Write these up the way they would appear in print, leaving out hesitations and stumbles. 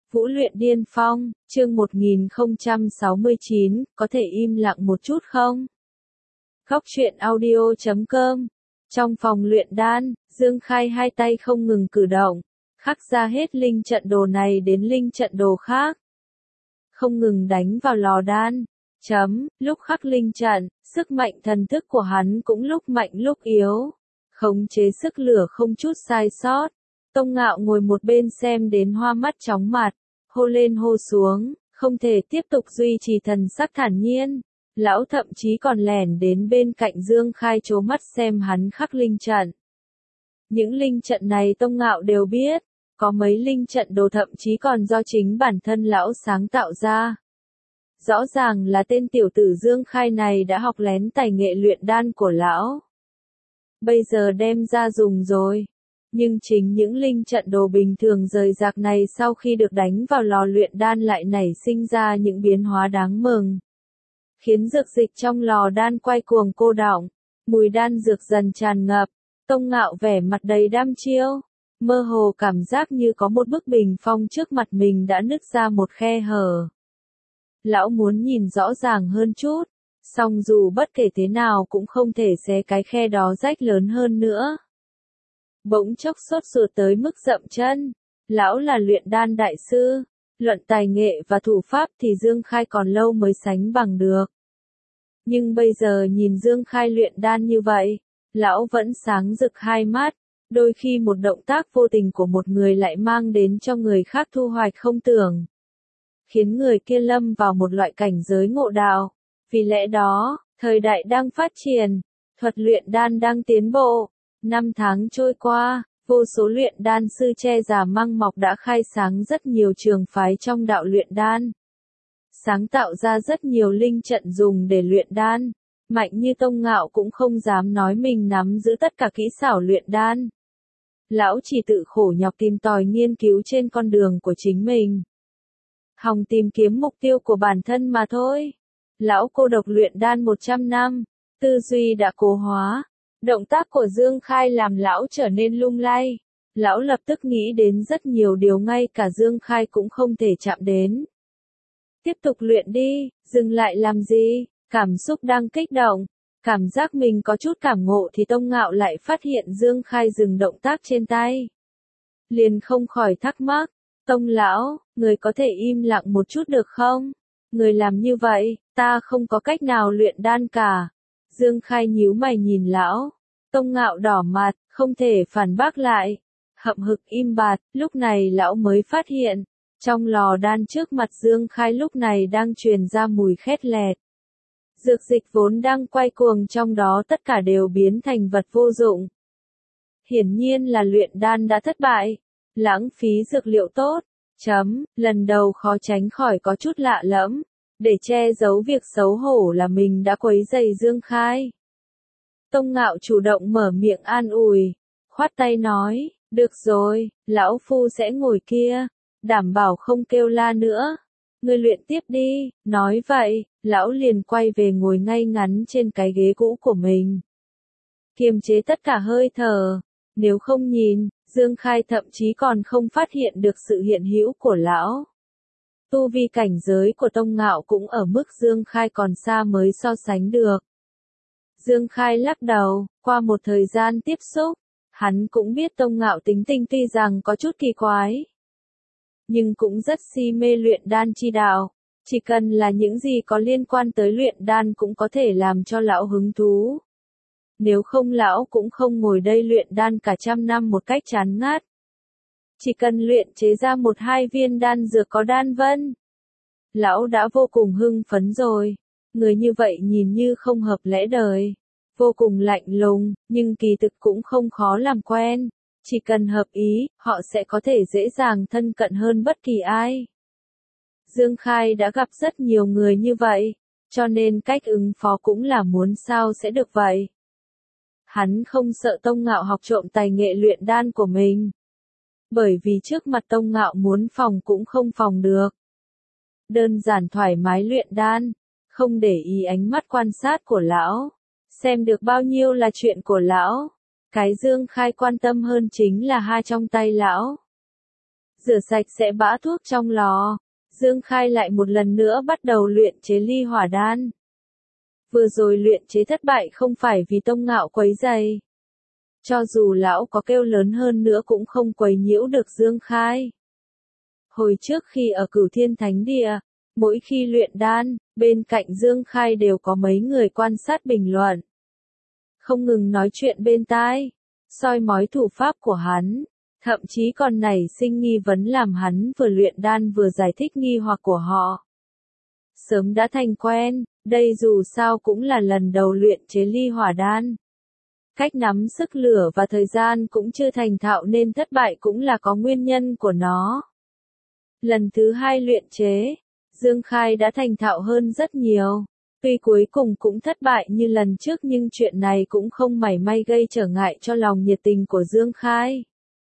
Vũ luyện điên phong, chương 1069, có thể im lặng một chút không? Góc truyện audio.com. Trong phòng luyện đan, Dương Khai hai tay không ngừng cử động, khắc ra hết linh trận đồ này đến linh trận đồ khác. Không ngừng đánh vào lò đan. Lúc khắc linh trận, sức mạnh thần thức của hắn cũng lúc mạnh lúc yếu. Khống chế sức lửa không chút sai sót. Tông Ngạo ngồi một bên xem đến hoa mắt chóng mặt, hô lên hô xuống, không thể tiếp tục duy trì thần sắc thản nhiên. Lão thậm chí còn lẻn đến bên cạnh Dương Khai trố mắt xem hắn khắc linh trận. Những linh trận này Tông Ngạo đều biết, có mấy linh trận đồ thậm chí còn do chính bản thân lão sáng tạo ra. Rõ ràng là tên tiểu tử Dương Khai này đã học lén tài nghệ luyện đan của lão. Bây giờ đem ra dùng rồi. Nhưng chính những linh trận đồ bình thường rời rạc này sau khi được đánh vào lò luyện đan lại nảy sinh ra những biến hóa đáng mừng. Khiến dược dịch trong lò đan quay cuồng cô đọng, mùi đan dược dần tràn ngập, Tông Ngạo vẻ mặt đầy đăm chiêu, mơ hồ cảm giác như có một bức bình phong trước mặt mình đã nứt ra một khe hở. Lão muốn nhìn rõ ràng hơn chút, song dù bất kể thế nào cũng không thể xé cái khe đó rách lớn hơn nữa. Bỗng chốc sốt ruột tới mức dậm chân, lão là luyện đan đại sư, luận tài nghệ và thủ pháp thì Dương Khai còn lâu mới sánh bằng được. Nhưng bây giờ nhìn Dương Khai luyện đan như vậy, lão vẫn sáng rực hai mắt, đôi khi một động tác vô tình của một người lại mang đến cho người khác thu hoạch không tưởng. Khiến người kia lâm vào một loại cảnh giới ngộ đạo, vì lẽ đó, thời đại đang phát triển, thuật luyện đan đang tiến bộ. Năm tháng trôi qua, vô số luyện đan sư che già măng mọc đã khai sáng rất nhiều trường phái trong đạo luyện đan. Sáng tạo ra rất nhiều linh trận dùng để luyện đan. Mạnh như Tông Ngạo cũng không dám nói mình nắm giữ tất cả kỹ xảo luyện đan. Lão chỉ tự khổ nhọc tìm tòi nghiên cứu trên con đường của chính mình. Hòng tìm kiếm mục tiêu của bản thân mà thôi. Lão cô độc luyện đan 100 năm, tư duy đã cố hóa. Động tác của Dương Khai làm lão trở nên lung lay. Lão lập tức nghĩ đến rất nhiều điều ngay cả Dương Khai cũng không thể chạm đến. Tiếp tục luyện đi, dừng lại làm gì? Cảm xúc đang kích động. Cảm giác mình có chút cảm ngộ thì Tông Ngạo lại phát hiện Dương Khai dừng động tác trên tay. Liền không khỏi thắc mắc. Tông lão, người có thể im lặng một chút được không? Người làm như vậy, ta không có cách nào luyện đan cả. Dương Khai nhíu mày nhìn lão. Tông Ngạo đỏ mặt, không thể phản bác lại. Hậm hực im bặt, lúc này lão mới phát hiện. Trong lò đan trước mặt Dương Khai lúc này đang truyền ra mùi khét lẹt. Dược dịch vốn đang quay cuồng trong đó tất cả đều biến thành vật vô dụng. Hiển nhiên là luyện đan đã thất bại. Lãng phí dược liệu tốt. Lần đầu khó tránh khỏi có chút lạ lẫm. Để che giấu việc xấu hổ là mình đã quấy rầy Dương Khai. Tông Ngạo chủ động mở miệng an ủi, khoát tay nói, được rồi, lão phu sẽ ngồi kia, đảm bảo không kêu la nữa. Ngươi luyện tiếp đi, nói vậy, lão liền quay về ngồi ngay ngắn trên cái ghế cũ của mình. Kiềm chế tất cả hơi thở, nếu không nhìn, Dương Khai thậm chí còn không phát hiện được sự hiện hữu của lão. Tu vi cảnh giới của Tông Ngạo cũng ở mức Dương Khai còn xa mới so sánh được. Dương Khai lắc đầu, qua một thời gian tiếp xúc, hắn cũng biết Tông Ngạo tính tình tuy rằng có chút kỳ quái. Nhưng cũng rất si mê luyện đan chi đạo, chỉ cần là những gì có liên quan tới luyện đan cũng có thể làm cho lão hứng thú. Nếu không lão cũng không ngồi đây luyện đan cả trăm năm một cách chán ngắt. Chỉ cần luyện chế ra 1-2 viên đan dược có đan vân. Lão đã vô cùng hưng phấn rồi. Người như vậy nhìn như không hợp lẽ đời. Vô cùng lạnh lùng, nhưng kỳ thực cũng không khó làm quen. Chỉ cần hợp ý, họ sẽ có thể dễ dàng thân cận hơn bất kỳ ai. Dương Khai đã gặp rất nhiều người như vậy, cho nên cách ứng phó cũng là muốn sao sẽ được vậy. Hắn không sợ Tông Ngạo học trộm tài nghệ luyện đan của mình. Bởi vì trước mặt Tông Ngạo muốn phòng cũng không phòng được. Đơn giản thoải mái luyện đan, không để ý ánh mắt quan sát của lão. Xem được bao nhiêu là chuyện của lão. Cái Dương Khai quan tâm hơn chính là hai trong tay lão. rửa sạch sẽ bã thuốc trong lò, Dương Khai lại một lần nữa bắt đầu luyện chế ly hỏa đan. Vừa rồi luyện chế thất bại không phải vì Tông Ngạo quấy rầy. Cho dù lão có kêu lớn hơn nữa cũng không quấy nhiễu được Dương Khai. Hồi trước khi ở Cửu Thiên Thánh Địa, mỗi khi luyện đan, bên cạnh Dương Khai đều có mấy người quan sát bình luận. Không ngừng nói chuyện bên tai, soi mói thủ pháp của hắn, thậm chí còn nảy sinh nghi vấn làm hắn vừa luyện đan vừa giải thích nghi hoặc của họ. Sớm đã thành quen, đây dù sao cũng là lần đầu luyện chế ly hỏa đan. Cách nắm sức lửa và thời gian cũng chưa thành thạo nên thất bại cũng là có nguyên nhân của nó. Lần thứ 2 luyện chế, Dương Khai đã thành thạo hơn rất nhiều. Tuy cuối cùng cũng thất bại như lần trước nhưng chuyện này cũng không mảy may gây trở ngại cho lòng nhiệt tình của Dương Khai.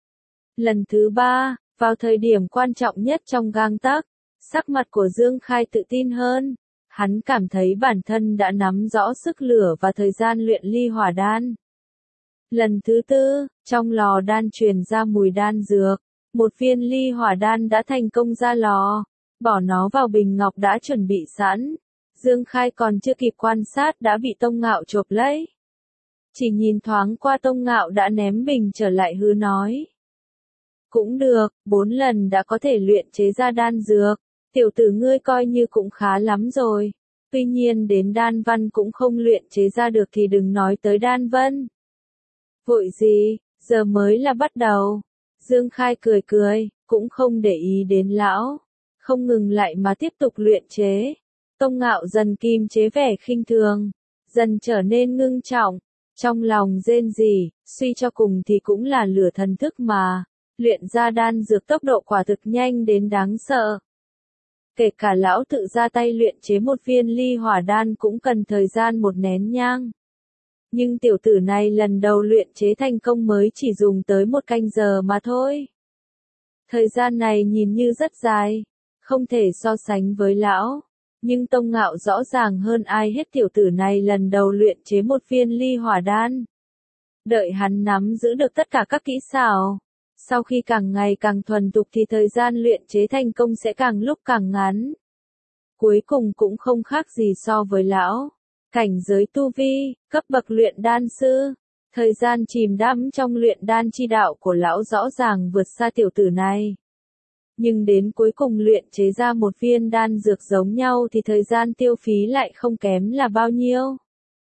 Lần thứ 3, vào thời điểm quan trọng nhất trong gang tấc, sắc mặt của Dương Khai tự tin hơn. Hắn cảm thấy bản thân đã nắm rõ sức lửa và thời gian luyện ly hỏa đan. Lần thứ 4, trong lò đan truyền ra mùi đan dược. Một viên ly hỏa đan đã thành công ra lò, bỏ nó vào bình ngọc đã chuẩn bị sẵn. Dương Khai còn chưa kịp quan sát đã bị Tông Ngạo chộp lấy. Chỉ nhìn thoáng qua Tông Ngạo đã ném bình trở lại hứ nói. Cũng được, 4 lần đã có thể luyện chế ra đan dược, tiểu tử ngươi coi như cũng khá lắm rồi. Tuy nhiên đến đan văn cũng không luyện chế ra được thì đừng nói tới đan vân. Vội gì, giờ mới là bắt đầu. Dương Khai cười cười, cũng không để ý đến lão, không ngừng lại mà tiếp tục luyện chế. Tông Ngạo dần kiềm chế vẻ khinh thường, dần trở nên ngưng trọng, trong lòng rên rỉ, suy cho cùng thì cũng là lửa thần thức mà, luyện ra đan dược tốc độ quả thực nhanh đến đáng sợ. Kể cả lão tự ra tay luyện chế một viên ly hỏa đan cũng cần thời gian một nén nhang. Nhưng tiểu tử này lần đầu luyện chế thành công mới chỉ dùng tới 1 canh giờ mà thôi. Thời gian này nhìn như rất dài, không thể so sánh với lão. Nhưng Tông Ngạo rõ ràng hơn ai hết tiểu tử này lần đầu luyện chế một viên ly hỏa đan. Đợi hắn nắm giữ được tất cả các kỹ xảo. Sau khi càng ngày càng thuần thục thì thời gian luyện chế thành công sẽ càng lúc càng ngắn. Cuối cùng cũng không khác gì so với lão. Cảnh giới tu vi, cấp bậc luyện đan sư, thời gian chìm đắm trong luyện đan chi đạo của lão rõ ràng vượt xa tiểu tử này. Nhưng đến cuối cùng luyện chế ra một viên đan dược giống nhau thì thời gian tiêu phí lại không kém là bao nhiêu.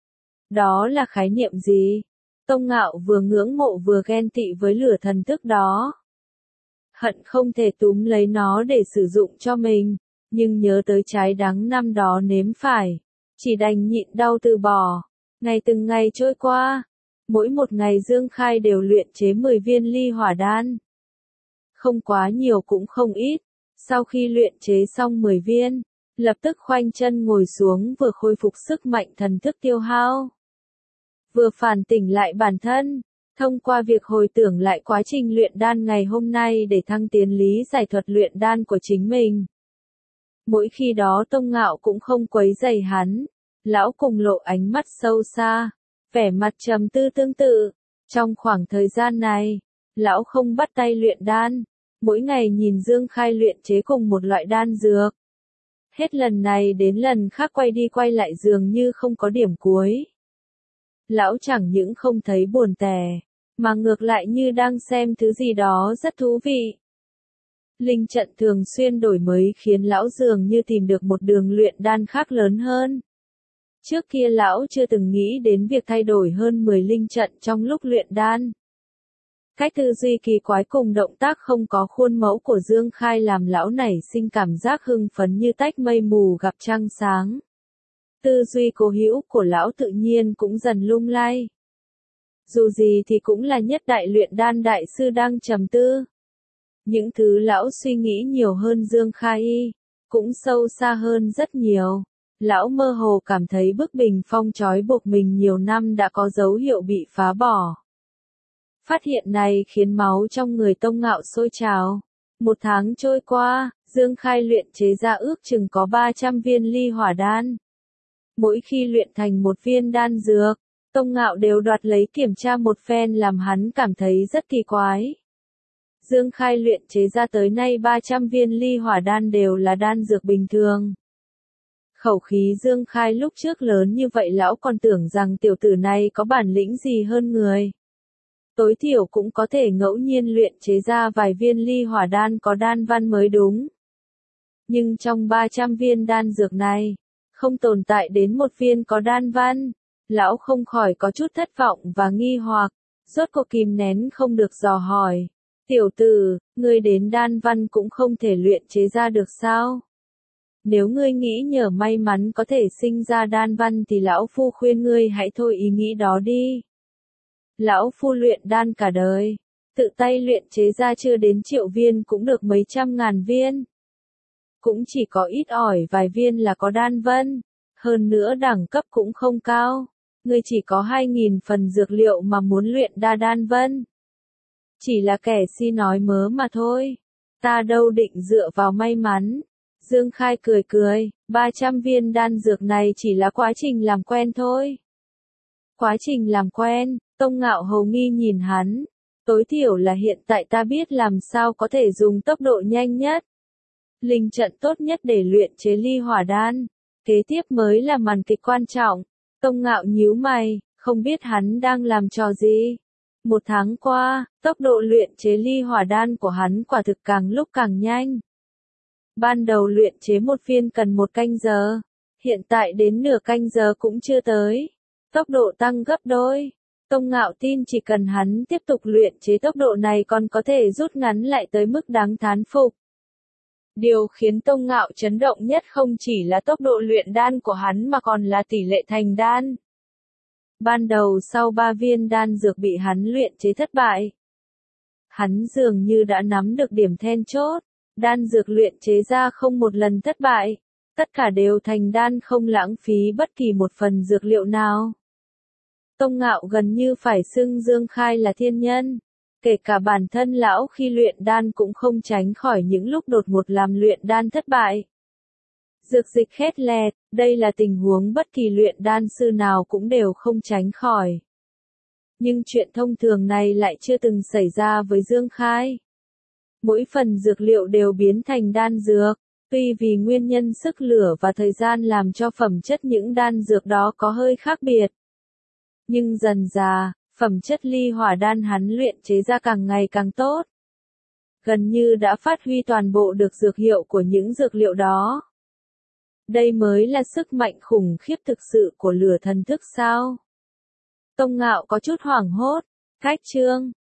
Đó là khái niệm gì? Tông Ngạo vừa ngưỡng mộ vừa ghen tị với lửa thần thức đó. Hận không thể túm lấy nó để sử dụng cho mình, nhưng nhớ tới trái đắng năm đó nếm phải. Chỉ đành nhịn đau từ bỏ. Ngày từng ngày trôi qua, mỗi một ngày Dương Khai đều luyện chế 10 viên ly hỏa đan. Không quá nhiều cũng không ít. Sau khi luyện chế xong 10 viên, lập tức khoanh chân ngồi xuống vừa khôi phục sức mạnh thần thức tiêu hao. Vừa phản tỉnh lại bản thân, thông qua việc hồi tưởng lại quá trình luyện đan ngày hôm nay để thăng tiến lý giải thuật luyện đan của chính mình. Mỗi khi đó Tông Ngạo cũng không quấy rầy hắn, lão cùng lộ ánh mắt sâu xa, vẻ mặt trầm tư tương tự. Trong khoảng thời gian này, lão không bắt tay luyện đan, mỗi ngày nhìn Dương Khai luyện chế cùng một loại đan dược. Hết lần này đến lần khác quay đi quay lại dường như không có điểm cuối. Lão chẳng những không thấy buồn tẻ, mà ngược lại như đang xem thứ gì đó rất thú vị. Linh trận thường xuyên đổi mới khiến lão dường như tìm được một đường luyện đan khác lớn hơn. Trước kia lão chưa từng nghĩ đến việc thay đổi hơn 10 linh trận trong lúc luyện đan. Cách tư duy kỳ quái cùng động tác không có khuôn mẫu của Dương Khai làm lão nảy sinh cảm giác hưng phấn như tách mây mù gặp trăng sáng. Tư duy cố hữu của lão tự nhiên cũng dần lung lay. Dù gì thì cũng là nhất đại luyện đan đại sư đang trầm tư. Những thứ lão suy nghĩ nhiều hơn Dương Khai y, cũng sâu xa hơn rất nhiều. Lão mơ hồ cảm thấy bức bình phong trói buộc mình nhiều năm đã có dấu hiệu bị phá bỏ. Phát hiện này khiến máu trong người Tông Ngạo sôi trào. 1 tháng trôi qua, Dương Khai luyện chế ra ước chừng có 300 viên ly hỏa đan. Mỗi khi luyện thành một viên đan dược, Tông Ngạo đều đoạt lấy kiểm tra một phen làm hắn cảm thấy rất kỳ quái. Dương Khai luyện chế ra tới nay 300 viên ly hỏa đan đều là đan dược bình thường. Khẩu khí Dương Khai lúc trước lớn như vậy lão còn tưởng rằng tiểu tử này có bản lĩnh gì hơn người. Tối thiểu cũng có thể ngẫu nhiên luyện chế ra vài viên ly hỏa đan có đan văn mới đúng. Nhưng trong 300 viên đan dược này, không tồn tại đến một viên có đan văn. Lão không khỏi có chút thất vọng và nghi hoặc, rốt cuộc kìm nén không được dò hỏi. Tiểu tử, ngươi đến đan văn cũng không thể luyện chế ra được sao? Nếu ngươi nghĩ nhờ may mắn có thể sinh ra đan văn thì lão phu khuyên ngươi hãy thôi ý nghĩ đó đi. Lão phu luyện đan cả đời, tự tay luyện chế ra chưa đến triệu viên cũng được mấy trăm ngàn viên. Cũng chỉ có ít ỏi vài viên là có đan vân, hơn nữa đẳng cấp cũng không cao. Ngươi chỉ có 2.000 phần dược liệu mà muốn luyện đa đan vân. Chỉ là kẻ si nói mớ mà thôi. Ta đâu định dựa vào may mắn. Dương Khai cười cười, 300 viên đan dược này chỉ là quá trình làm quen thôi. Quá trình làm quen, Tông Ngạo hầu nghi nhìn hắn. Tối thiểu là hiện tại ta biết làm sao có thể dùng tốc độ nhanh nhất. Linh trận tốt nhất để luyện chế ly hỏa đan. Kế tiếp mới là màn kịch quan trọng. Tông Ngạo nhíu mày, không biết hắn đang làm trò gì. Một tháng qua, tốc độ luyện chế ly hỏa đan của hắn quả thực càng lúc càng nhanh. Ban đầu luyện chế một viên cần 1 canh giờ, hiện tại đến nửa canh giờ cũng chưa tới. Tốc độ tăng gấp đôi. Tông Ngạo tin chỉ cần hắn tiếp tục luyện chế tốc độ này còn có thể rút ngắn lại tới mức đáng thán phục. Điều khiến Tông Ngạo chấn động nhất không chỉ là tốc độ luyện đan của hắn mà còn là tỷ lệ thành đan. Ban đầu sau 3 viên đan dược bị hắn luyện chế thất bại. Hắn dường như đã nắm được điểm then chốt, đan dược luyện chế ra không một lần thất bại, tất cả đều thành đan không lãng phí bất kỳ một phần dược liệu nào. Tông Ngạo gần như phải xưng Dương Khai là thiên nhân. Kể cả bản thân lão khi luyện đan cũng không tránh khỏi những lúc đột ngột làm luyện đan thất bại. Dược dịch khét lẹt, đây là tình huống bất kỳ luyện đan sư nào cũng đều không tránh khỏi. Nhưng chuyện thông thường này lại chưa từng xảy ra với Dương Khai. Mỗi phần dược liệu đều biến thành đan dược, tuy vì nguyên nhân sức lửa và thời gian làm cho phẩm chất những đan dược đó có hơi khác biệt. Nhưng dần dà, phẩm chất ly hỏa đan hắn luyện chế ra càng ngày càng tốt. Gần như đã phát huy toàn bộ được dược hiệu của những dược liệu đó. Đây mới là sức mạnh khủng khiếp thực sự của lửa thần thức sao? Tông Ngạo có chút hoảng hốt. Cách chương